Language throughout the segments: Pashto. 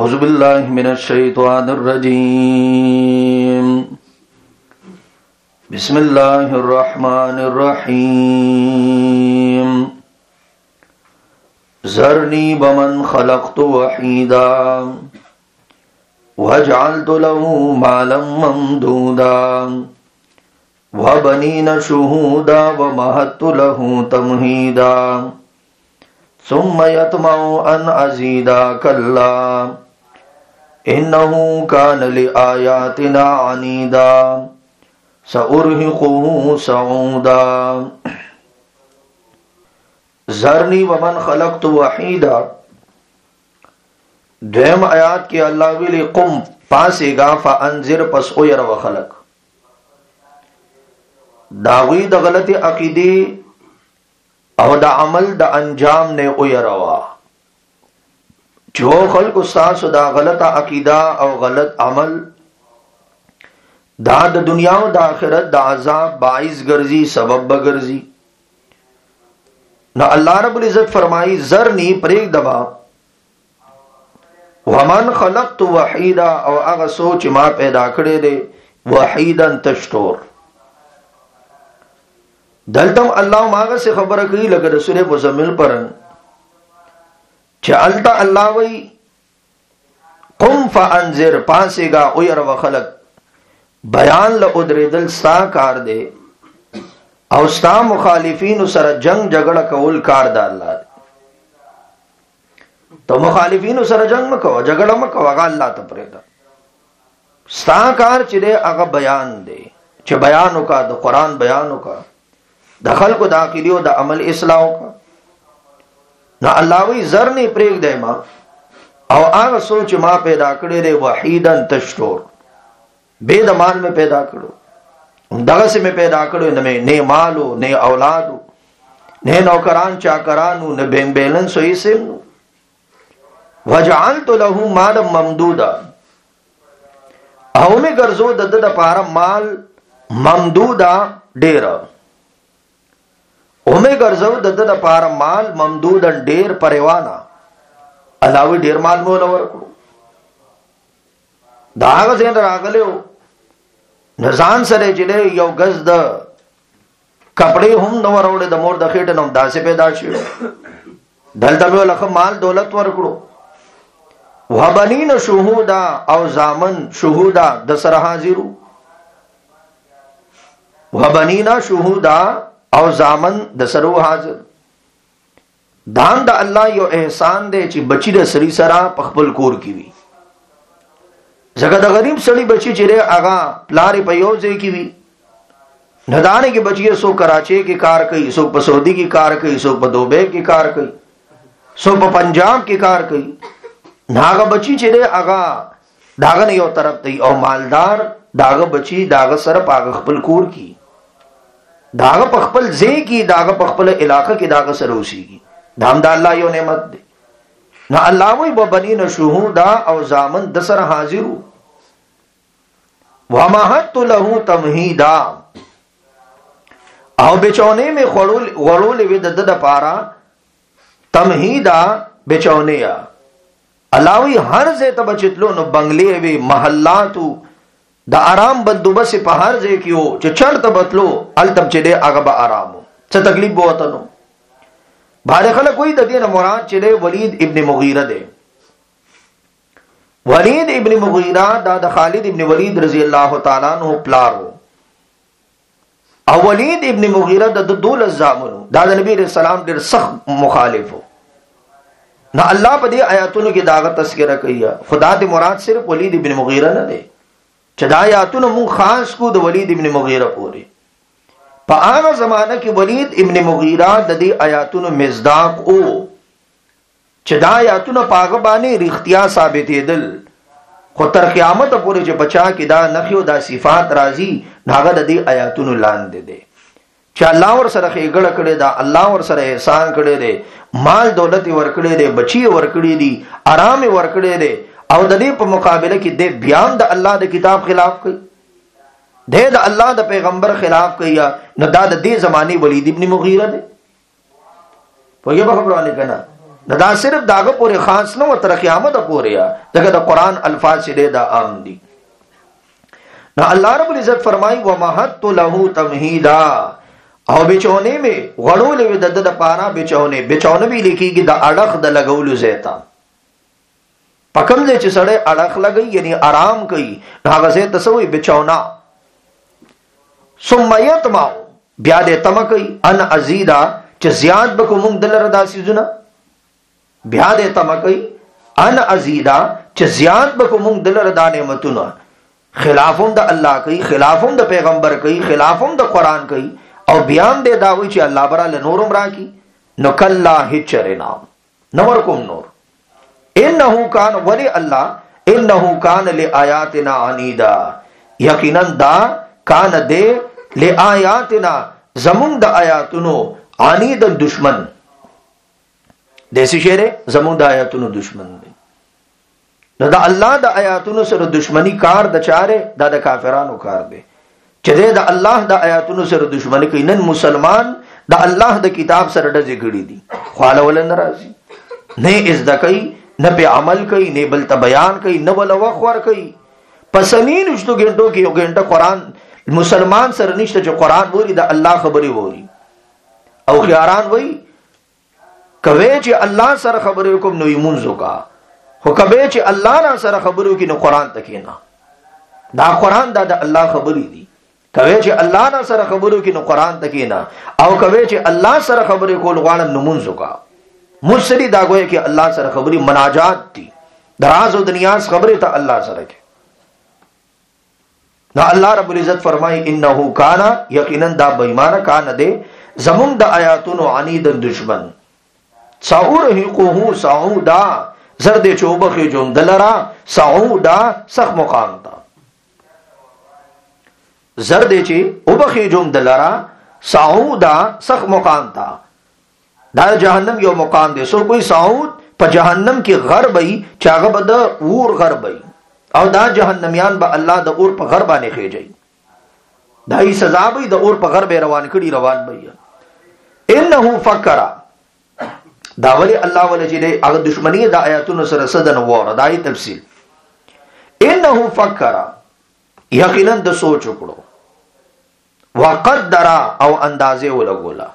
أعوذ بالله من الشيطان الرجيم بسم الله الرحمن الرحيم ذرني ومن خلقت وحيدا وجعلت له مالا ممدودا وبنين شهودا ومهدت له تمهيدا ثم يطمع أن أزيد كلا إنه كان لآياتنا عنيدا سأرهقه صعودا ذرني ومن خلقت وحيدا دویم آیات کی اللہ ویلی قم پاسے گا فانذر پس اویر و خلق داوی دا غلط عقیدی او دا عمل دا انجام نے اویروا جو خلق استاس دا غلط عقیدہ او غلط عمل دا دنیا و دا آخرت دا عذاب باعث گرزی سبب بگرزی نہ اللہ رب العزت فرمائی ذرنی پریک دبا ومن خلقت وحیدا او اغا سوچ ما پیدا کرے دے وحیدا تشتور دلتم اللہ ماغا سے خبر کری لگا رسول مزمل پرن چالتا اللہ وی قم فانذر پاسے گا اویر و خلق بیان لعدر دل ستا کار دے او ستا مخالفین سر جنگ جگڑ کول کار دا اللہ دے تو مخالفین سر جنگ مکو جگڑ مکو اگا اللہ تپریدا ستا کار چلے اگا بیان دے چھ بیانو کا دا قرآن بیانو کا دا خلق دا عقیدیو دا عمل اصلاحو کا نا اللہ وی ذر نے پریک دے ما او آگا سوچ ما پیدا کرے دے وحیدن تشتور بے دمان میں پیدا کرو دغس میں پیدا کرو نے مالو نے اولادو نے نوکران چاکرانو نے بین بیلن سوئی سمنو وجعلت له مالا ممدودا او میں گرزو دد پارا مال ممدودا ڈیرا او میں گرزو دد پارا مال ممدودا ڈیر پریوانا علاوی ڈیر مال مولا ورکو داغ زین راغلے ہو نزان سرے چلے یو گز دا کپڑے ہم نور اوڑے دا مور دا خیٹن ہم دا سے پیدا شیو دلتا میں لکھا مال دولت ورکڑو وَبَنِينَ شُهُودًا او زامن شہودا دسر حاضرو وَبَنِينَ شُهُودًا او زامن دسرو حاضر دان دا اللہ یو احسان دے چی بچی دا سری سرا پخبل کور کیوی زگا دا غریب سڑی بچی چرے آغا پلاری پیوزے کیوی ندانے کی بچی سو کراچے کی کار کئی سو پا سعودی کی کار کئی سو پا دوبے کی کار کئی سو پا پنجاب کی کار کئی ناغا بچی چرے آغا داغا نیو طرف تی او مالدار داغا بچی داغا سر پاگا خپل کور کی داغا پخپل زی کی داغا پخپل علاقہ کی داغا سروسی کی دام دا اللہ یو نعمت دے نا اللہ وی وَبَنِينَ شُهُودًا او زامن دسر حاضرو وَمَهَدْتُ لَهُ تَمْهِيدًا او بچونے میں غرول وید پارا تمہیدہ بچونے یا علاوی ہر زی تبچتلو نو بنگلے وی محلاتو دا آرام بندوبس پا ہر زی کیو چو چڑ تبتلو ال تب چلے اگبا آرامو چا تکلیف بوتنو بھارے خلق کوئی دا دین مراد چلے ولید ابن مغیرہ دے ولید ابن مغیرہ دا خالد ابن ولید رضی اللہ تعالیٰ عنہ پلارو او ولید ابن مغیرہ دا دول الزامنو دا نبی علیہ السلام دیر سخت مخالفو نہ اللہ پا دے آیاتونو کی داغت تذکرہ کیا خدا دے مراد صرف ولید ابن مغیرہ نہ دے چدا آیاتونو من خاص کو دا ولید ابن مغیرہ پورے پا آغا زمانہ کی ولید ابن مغیرہ دا دے آیاتونو مزداق او چدا آیاتونو پاغبانے ریختیا ثابت دل خود تر قیامت پورے چے بچا کی دا نخیو دا صفات رازی ناغا دا دے آیاتونو لان دے دے چا اللہ ور سر خیگڑ کڑے دا اللہ ور سر احسان کڑے دے مال دولت ورکڑے دے بچی ورکڑے دی آرام ورکڑے دے او دا دے پا مقابلہ کی دے بیان دا اللہ دا کتاب خلاف کئی دے دا اللہ دا پیغمبر خلاف کیا نہ دا دے زمانی ولید ابن مغیرہ دے وہ یہ بخبرانے کنا دا صرف داغه پورې خاص نه و تر قیامت پورې دغه د قران الفاظ چې دا عام دي. نو الله رب العزت فرمایي ومهدت له تمهیدا او بچونه می غړول وي د پارا بچونه به لیکيږي د اڑخ د لګولو زیتا پکم دې چې سړی اڑخ لګي یعنی آرام کوي هغه زه تسوي بچونا ثم يطمع بیا دې تم کوي ان ازیدا چې زیات بکوم دلر داسې زونه بیا دې تم کوي ان ازیدا چې زیات بکوم دلر د نعمتونو خلافم د الله کوي خلافم د پیغمبر کوي خلافم د قران کوي او بیان دې داوي چې الله براله نورم راکی نو کلا هچرنا نور کوم نور انه کان ولی الله انه کان لآیاتنا عنیدا یقینا دا کان دې لآیاتنا زمون د آیاتونو عنید دشمن دیسی شعر زمون د آیاتونو دشمن دی. نو دا الله د آیاتونو سره دشمنی کار د چاره دا د کافرانو کار دی چې د الله د آیاتونو سره دشمنی کوي. نن مسلمان د الله د کتاب سره ډزې کړي دي خواله ول ناراضي نه از د کوي نه په عمل کوي نه بل ته بیان کوي نه ول وخور کوي پسنین وشتو ګنټو کې یو ګنټه قران مسلمان سره نشته چې قران ووري د الله خبري ووري او خياران وای کوي چې الله سره خبرې کوم نو ایمونځو کا خو کبه چې الله را سره خبرو کې نو قران تکینا دا قران دا د الله خبرې دي کوي چې الله را سره خبرو کې نو قران تکینا او کوي چې الله سره خبرې کول غواړم نو منځو کا مسری دا کوي چې الله سره خبرې مناجات دي دراز او دنیاس خبرې ته الله سره کې نو الله رب العزت فرمای انه کان یقینا دا بېمانه کان دې زمون د آیاتونو عنید دشمن ساورهقه سعودا زرد چوبخی جون دلرا سعودا سخ مقام تا زرد چی اوبخی جون دلرا سعودا سخ مقام تا دا جہنم یو مقام دے سو کوئی سعود پا جہنم کی غربی چاگب دا اور غربی او دا جہنمیان با اللہ دا اور پا غربانے خیجئی دا ہی سزا بی دا اور پا غرب روان کڑی روان بی انہو فکرہ دا ولی الله ولی چې د هغه دشمنی د آیاتونو سره صدن وره دای تفصیل انه فکر یقینا د سوچ وکړو وقدر او اندازې ولګولا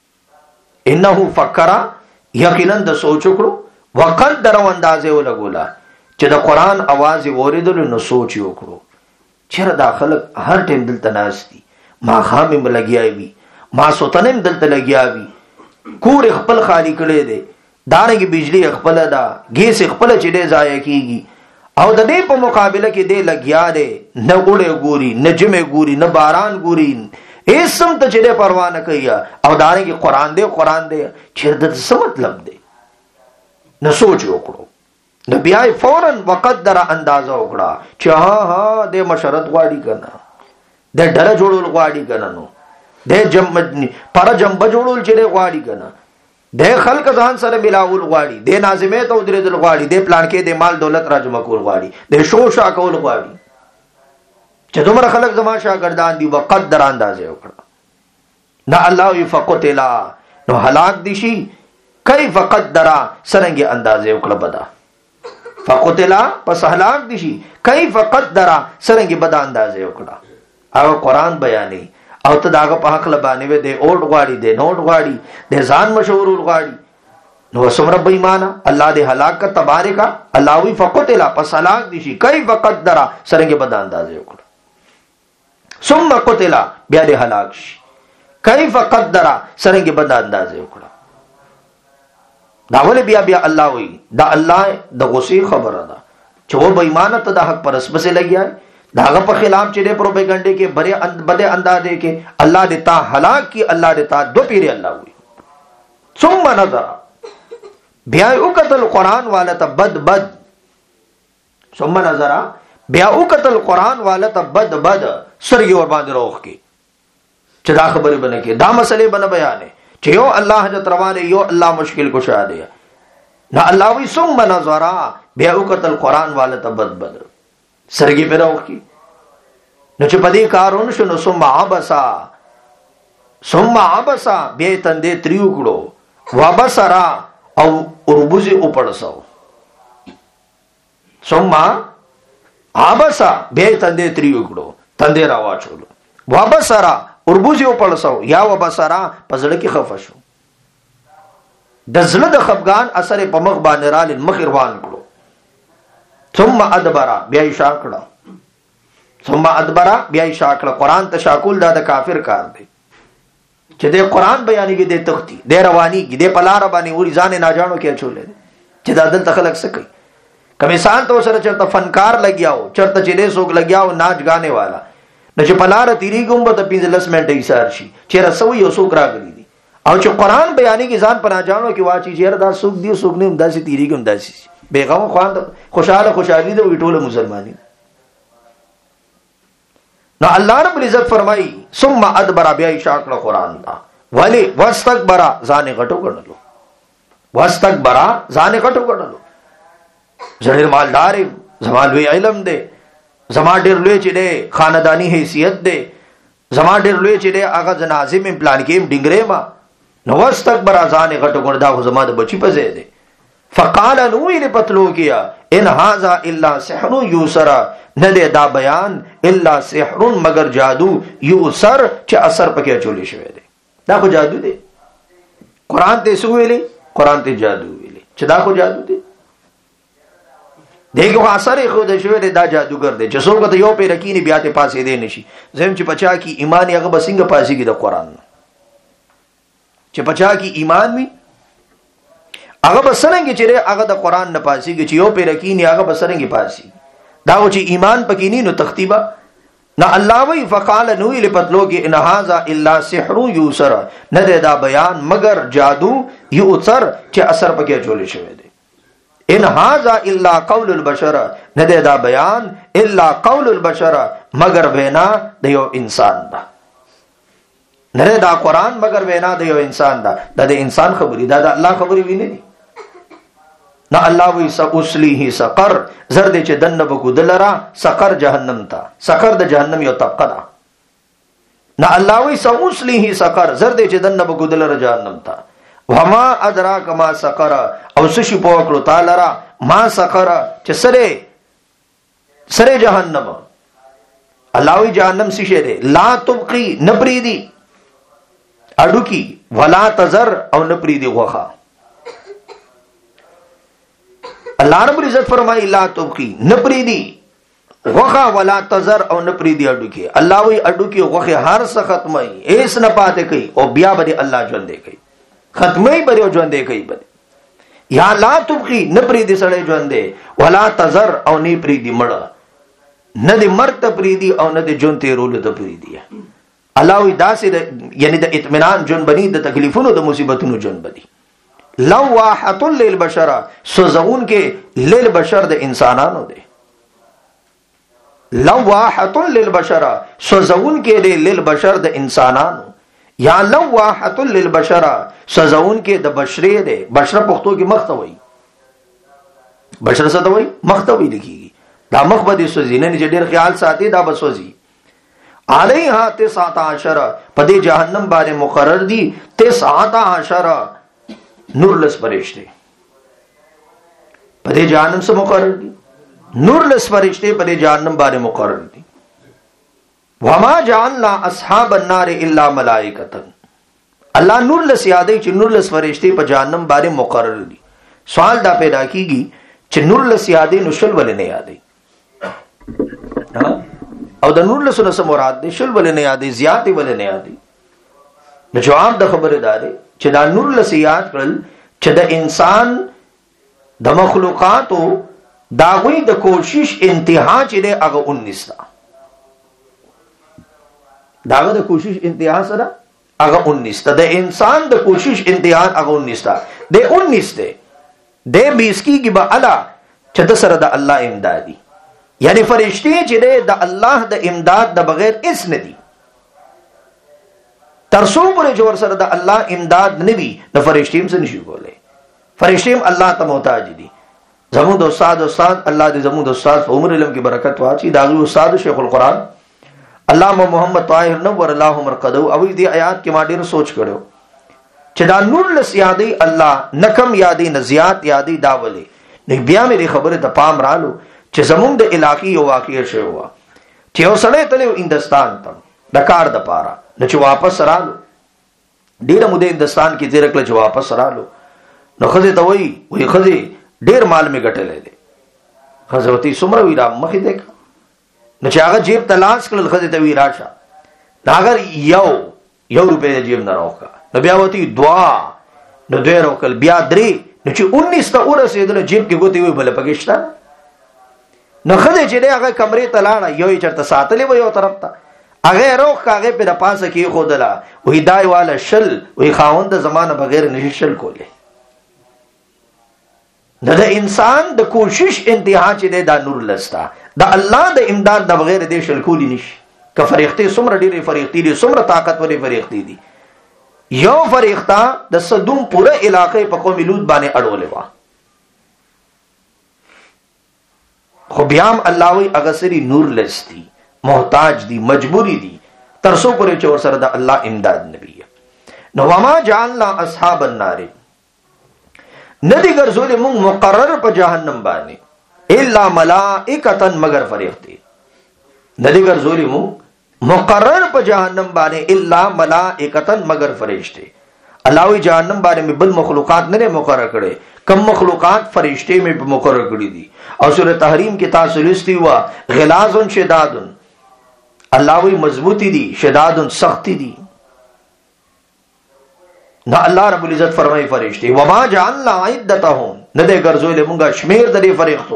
انه فکر یقینا د سوچ وکړو وقدر او اندازې ولګولا چې د قران आवाज اوریدل نو سوچ وکړو چیرې داخله هر ټیم دلته ناشتي ما خامې ملګیاوي ما سوتنم دلته لګیاوي کور خپل خالی کړي دي دانګي بجلی خپل دا ګیس خپل چې دې ضایع کیږي او د دې په مقابله کې دې لګیا دي نه ګوړې ګوري نه جمع ګوري نه باران ګوري ایسم ته چې دې پروا نه کوي او دانګي قران دې چې د څه مطلب دی نه سوچ وکړو نو بیا فورن وقدر اندازه وکړه چې ها دې مشرت غواړي کنه دې ډله جوړول غواړي کنه نو د جمع پر جنب جوړول چې غواړي کنه د خلق ځان سره ملاول غواړي د ناظمه ته درېدل غواړي د پلان کې د مال دولت راجمع کول غواړي د شو شا کول غواړي چې دومره خلق زما شاګردان دي وقدر اندازې وکړه نه الله یفقتلا نو هلاک دي شي کیف قدر سرنګي اندازې وکړه بدا فقتلا پس هلاک دي شي کیف قدر سرنګي بدا اندازې وکړه او قران بیانې او ته داغه په حق لبانې وې د اوټ غواړي د نوټ غواړي د ځان مشهور غواړي نو سمره بېمانه الله دې هلاک کا تبارکا الله وی فقتلا پس هلاک دي شي کیف قدر سرنګي بد اندازې وکړه ثم قتلا بیا دې هلاک شي کیف قدر سرنګي بد اندازې وکړه دا ولې بیا الله وی دا الله د غصې خبره ده چې و بېمانه ته د حق پر اسبسه لګیا داغه په خلاف چې د پروپاګاندا کې بده اندازې کې الله دې تا هلاک کی الله دې تا دو پیری الله وي ثم نظر بیا وکتل قران والا ته بد ثم نظر بیا وکتل قران والا ته بد سرګي ور باندې روخ کی چې دا خبره بنه کې دا مسئله بنه بیان چې یو الله حضرت روانه یو الله مشکل کشا دی نه الله وي ثم نظر بیا وکتل قران والا ته بد سرګي په روخ کی نو چې پدې کارون شنو ثم عبسا بیا تندې تریو کړو وبصرا او اربوز اوپړسو ثم عبسا به تندې تریو کړو تندې راواچولو وبصرا اربوز اوپړسو یا وبصرا پزړه کې خفشو د زړه د خفغان اثر په مخ باندې رال مخ روان کړو ثم ادبر بیا شاکړه ثم ادبر بیا شاکړه قران ته شاکول دا د کافر کار دی چې د قران بیانې کې د تختی د رواني کې د پلار باندې وړي ځان نه جانو کې چولې چې دا دل تخلق سکی کمیسان تو سره چرته فنکار لګیاو چرته چې دې سوق لګیاو ناچ غانے والا نو چې پلار تیری ګم به 15 منټه ایثار شي چې رسوي یو سوق راغلي دي او چې قران بیانې کې ځان پنا جانو کې واچي چې دا سوق دی سوق نه همداسي تیری ګم داسي بیغم خوان خوشاله خوشالي دی ټول مسلمانین نو الله رب العزت فرمایي ثم ادبر بیا شاکړه قران دا ولی واستكبر ځان غټو کړلو واستكبر ځان غټو کړلو ظاهر مالدار زما لوی علم دی زما ډیر لوی چې دی خاندانی حیثیت دی زما ډیر لوی چې دی هغه جنازم پلان کې ډنګره ما نو واستكبر ځان غټو کړ دا زما د بچی په ځای دی فقال نو یې پتلو کیا ان هاذا الا سحر یوسر نه دی دا بیان الا سحر مگر جادو یوسر چې اثر پکې چولې شوی دی دا خو جادو دی قران ته سو ویلي قران ته جادو ویلي چې دا خو جادو دی دغه اثر خو د شوی دی دا جادوګر دی چې څوک ته یو پیر کینی بیا ته پاسې دی نشي زم چې پچا کی ایمان هغه بسنګ پاسې کی د قران چې پچا کی ایمان می هغه بسرنګ چې هغه د قران نه پاسې کی چې یو پیر کینی هغه بسرنګ پاسې دا چې ایمان پکینی نو تختیبا نہ اللہ وی فقال نوی لپتلو کہ ان هذا الا سحر یوسر نہ دا بیان مگر جادو یوسر چې اثر پکې چولې شوی دی ان هذا الا قول البشر نہ دا بیان الا قول البشر مگر وینا د یو انسان دا نه دا قران مگر وینا د یو انسان دا د انسان خبري دا د الله خبري ویني نہ اللہ وی سأسلیه سقر زرد چې دنه بکو دلرا سقر جهنم تا سقر د جهنم یو طبقه ده نہ اللہ وی سأسلیه سقر زرد چې دنه بکو دلرا جهنم تا وما ادراک ما سقر او سشي پوکلو تعالی را ما سقر چې سره جهنم اللہ وی جهنم سشه ده لا تبقي نپریدی اډو کی ولا تزر او نپریدی غوخه اللہ رب العزت فرمائی لا تبقی نپریدی غوخا ولا تزر او نپریدی اڈو کی اللہ وی اڈو کی غوخی ہر سا ختمائی ایس نپاتے کئی او بیا بدی اللہ جوندے کئی ختمائی بدی او جوندے کئی بدی یا لا تبقی نپریدی سڑے جوندے ولا تزر او نی پریدی مڑا ندی مرت پریدی او ندی جونتے رولو دا پریدی اللہ وی دا سے یعنی دا اطمینان جون بنی دا تکلیفونو دا مصیبتونو جون بنی لواحت للبشر سوزون کے للبشر د انسانانو دے لواحت للبشر سوزون کے دے للبشر د انسانانو یا لواحت للبشر سوزون کے د بشری دے بشر پختو کی مختوی بشر ستوی مختوی لکھی گی دا مخبدی سوزی نے جو دیر خیال ساتی دا بسوزی علیہا 19 پدی جہنم بارے مقرر دی 19 نورلس فرشتے پدے جہنم سے مقرر دی نورلس فرشتے پدے جہنم بارے مقرر دی وما جعلنا اصحاب النار الا ملائکۃ اللہ نورلس یادے چ نورلس فرشتے په جہنم بارے مقرر دی سوال دا پیدا کیږي چې نورلس یادے نشل ولې نه یادې او د نورلس سره مراد دي شل ولې نه یادې زیاتې ولې نه یادې نو جواب د خبره داري چې دا نور لسیات کړل چې د انسان د مخلوقاتو داوی د کوشش انتها چې د هغه 19 تا داغه د کوشش انتها سره هغه 19 تا د انسان د کوشش انتها هغه 19 تا د 19 ده د 20 کی به اعلی چې د سره د الله امدادي یعنی فرشتي چې د الله د امداد د بغیر اس نه دي ترسو پر جوړ سره د الله امداد نوي د فرشتیم سے نشي کوله فرشتیم الله ته محتاج دي زمو د استاد الله دې زمو د استاد په عمر علم کې برکت واچي داغي استاد شیخ القرآن علامہ محمد طاهر نور الله مرقدو او دې آیات کې ما ډیر سوچ کړو چې دا نور لس یادې الله نکم یادې نزیات یادې دا ولې نو بیا مې خبره ته پام رالو چې زمونږ د علاقې یو واقعه شوی و چې یو سړی تللی هندوستان ته د کار د پاره نو چې واپس رالو ډیره موده هندوستان کې تیر کړل چې واپس رالو نو ښځې ته وایي ښځې ډیر مال مې ګټلی دی ښځه ورته څومره وي را مخې دی نو چې هغه جیب ته لاس کړل ښځې ته وایي راشه نو اگر یو روپۍ د جیب نه راوکړه نو بیا ورته دوه نو دوی راوکړل بیا درې نو چې 19 ته ورسېدل جیب کې ګوتې وي بله پکې شته نو ښځې چې دی هغه کمرې ته لاړه یو یې چېرته ساتلې وه یو طرف ته هغه یې روغ هغې پې د پاسه کېښودله وایي دا یې واله شل وایي خاونده زما نه بغیر نشي شل کولی نو د انسان د کوشش انتها چې دی دا نور لسته د الله د امداد د بغیر دی شل کولی نشي که فرښتې څومره ډېرې فرښتې دي څومره طاقتورې فرښتې دي یو فرښته د صدوم پوره علاقې په قوم لوط باندې اړولې وه خو بیا هم الله وایي هغه سړي نور لس دي محتاج دي مجبوری دي تر څو پورې چې ورسره د الله امداد نه وي نو وما جعلنا اصحاب النار ندی ګرځولې موږ مقرر په جهنم باندې الا ملائکه مگر فرښتې ندی ګرځولې موږ مقرر په جهنم باندې الا ملائکه مگر فرښتې الله وی جهنم باندې مې بل مخلوقات نه مقرر کړي کم مخلوقات فرښتې مې مقرر کړي دي او سورۃ تحریم کې تاسو لستی وا غلاظ شداد الله وی مضبوطی دي شداد سختی دي نو الله رب العزت فرمایي فرښتې وما جعلنا عدتهم ندی ګرځولې موږ شمیر د فرښتو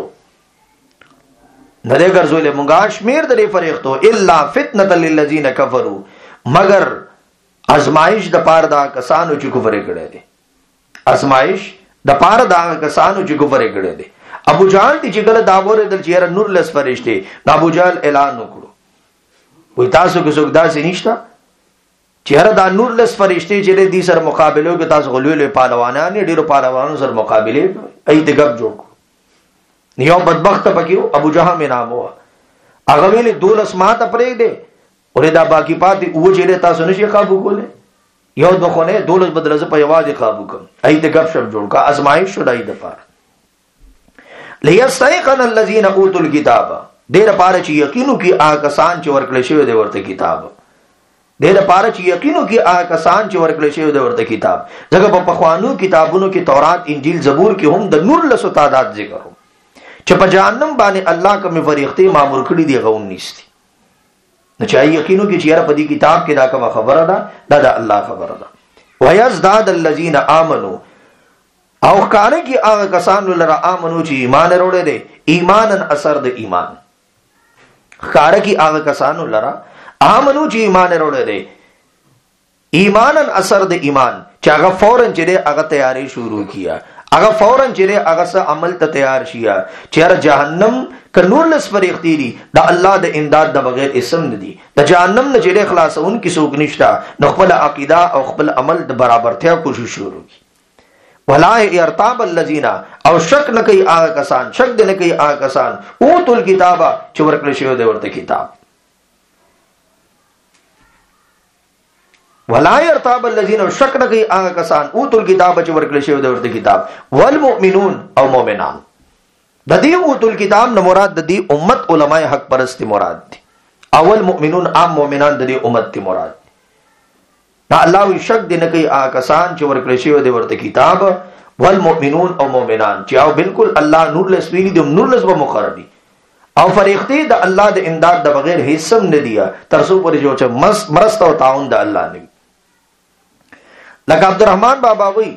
ندی ګرځولې موږ شمیر د فرښتو الا فتنه للذین کفروا مگر ازمائش د پاره دا کسانو چې کفر کړي دي ازمائش د پاره دا کسانو چې کفر کړي دي ابو جهل چې کله دا وره دل چیرې نور لس فرښتې ابو جهل اعلان وکړو وای تاسو کې څوک داسې نشته چیرې دا نور لس فرښتې چې دې سره مقابله کوي تاسو غلوې پهلوانان ډیرو پهلوانانو سره مقابله کوي ایت غب جوړ نیو بدبخت پکې ابو جهل می نام هوا هغه ویلې 12 ماته پرې دي اور دا باقی پاتې او چې تاسو نشي قابو کوله یو دغه 12 بدل ز په یوازې قابو کوم ایت غب شپ جوړ کا ازمایش شدای د پاره لیستيقن الذين اوتوا الكتاب ډېر پاره چې یقینو کې آکسان چې ورکړل شوی دی ورته کتاب ډېر پاره چې یقینو کې آکسان چې ورکړل شوی دی ورته کتاب ځکه په پخوانو کتابونو کې تورات انجیل زبور کې هم د نور لسو تعداد ذکر هم چې په جهنم باندې الله کوم فرښتې مامور کړی دی غون نشتی نو چې یقینو کې چې یاره په دې کتاب کې دا کومه خبره ده دا د الله خبره ده ويزداد الذين امنوا او کاره کې هغه کسان لره امنو چې ایمان وروړي دي ایمانن اثر د ایمان کاره کې هغه کسان لره امنو چې ایمان وروړي دي ایمانن اثر د ایمان چې هغه فورن چې هغه تیاری شروع کیا هغه فورن چې هغه سره عمل ته تیار شیا چې جهنم کنور لس فرښتې دي د الله د امداد د بغیر اسم نه دي د جهنم نه چې خلاصون کې څوک نشته نو خپل عقیده او خپل عمل د برابرتیا کوشش شروع کی ولا يرتاب الذين او شک نه کوي هغه کسان شک نه کوي هغه کسان اوتل کتابه چې ورکړل شوی دی ورته کتاب ولا يرتاب الذين شک نه کوي هغه کسان اوتل کتابه چې ورکړل شوی دی ورته کتاب والمؤمنون او مؤمنان د دې اوتل کتاب نه مراد د دې امت علماء حق پرستی مراد دي اول مؤمنون عام مؤمنان د دې امت تی مراد دا الله وی شک دې نه کوي هغه کسان چې ورکړل شوی دی ورته کتاب والمؤمنون او مؤمنان چې او بالکل الله نور لسویلی د نور لس به مقرر دي او فرښتې د الله د امداد د بغیر هیڅ هم نه دی تر څو پورې چې مرسته او تعاون د الله نه لکه عبدالرحمن بابا وی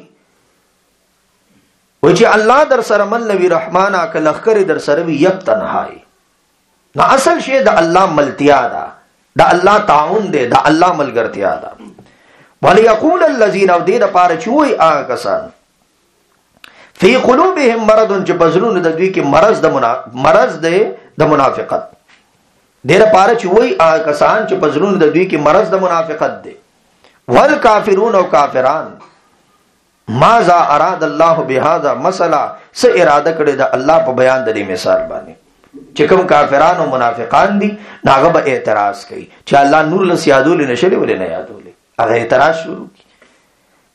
چې الله در سره من نبی رحمانا که لخکر در سره وی یک تنهایی نو اصل شی د الله ملتیا ده د الله تعاون ده د الله ملګرتیا ده وليقول الذين او دې د پاره چوي هغه کسان فی قلوبهم مرض چې بزرون د دوی کې مرض ده د منافقت دې د پاره چوي هغه کسان چې بزرون د دوی کې مرض د منافقت ده والکافرون او کافران ماذا اراد الله بهذا مسئله س اراده کړی د الله په بیان د دې مثال باندې چې کوم کافران او منافقان دي ناغه به اعتراض کوي چې الله نور له یادول نشي ولې نه یادول هغه اعتراض شروع کی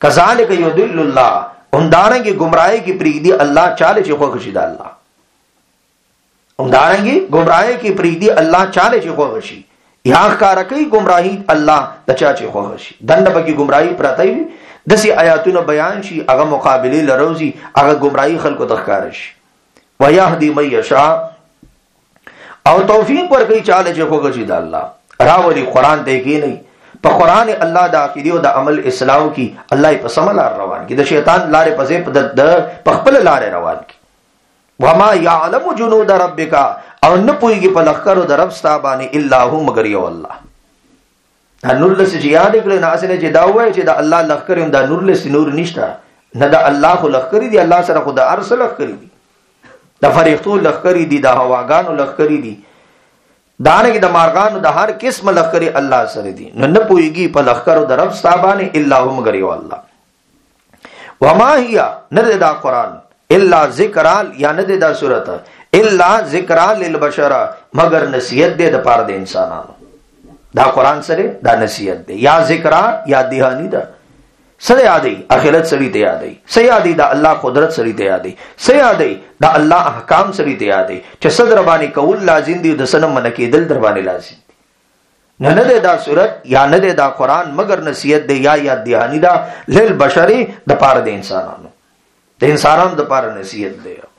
کذالک یضل الله، همدارنګه گمراهی کی پریدي الله چاله چې خو شي د الله، همدارنګه گمراهی کی پریدي الله چاله چې خو شي، یا ښکارا کوي گمراهی الله د چا چې خو شي، دنه بګي گمراهی پراته وي دسی آیاتونو بیان شي، هغه مقابله لروزي، هغه گمراهی خلکو تخکار شي. ويهدي من يشاء، او توفیق ورکوي چاله چې خو شي د الله. راولي قران ته کې نه، په قران الله د عقیده او د عمل اصلاح کی، الله په سم لار روان کی، د شیطان لارې پځې په خپل لارې روان کی. وما يعلم جنود ربک، او نه پويږي په لخرو د رب ستا باندې الا هو مگر یو الله. نور لسی چې یاد کړئ نه اسنه چې دا وایي چې د الله لخر هم د نور لسی نور نشته، نه د الله خو لخر دی، الله سره خو د ارسل لخر دی، د فرښتو لخر دی، د هواګانو لخر دی، دانګ د مارغانو د هر قسم لخر الله سره دی. نه پويږي په لخر د رب ستا باندې الا هو مگر یو الله. وما هي، نه دا قران الا ذکر، یا نه دا سورته الا ذکر للبشر، مگر نصیحت دی د پاره د انسانانو. دا قرآن سره دا نصیحت دی، یا ذکر یا دهانی دا سره یادی اخرت سره ته یادی، سره یادی دا الله قدرت سره ته یادی، سره یادی دا الله احکام سره ته یادی چې صدر باندې کول لازم دی، د سنم من کې دل در باندې لازم دی. نه دا صورت یا نه دا قرآن مگر نصیحت دی یا دهانی دا للبشر د پاره د انسانانو، د انسانانو د پاره نصیحت دی.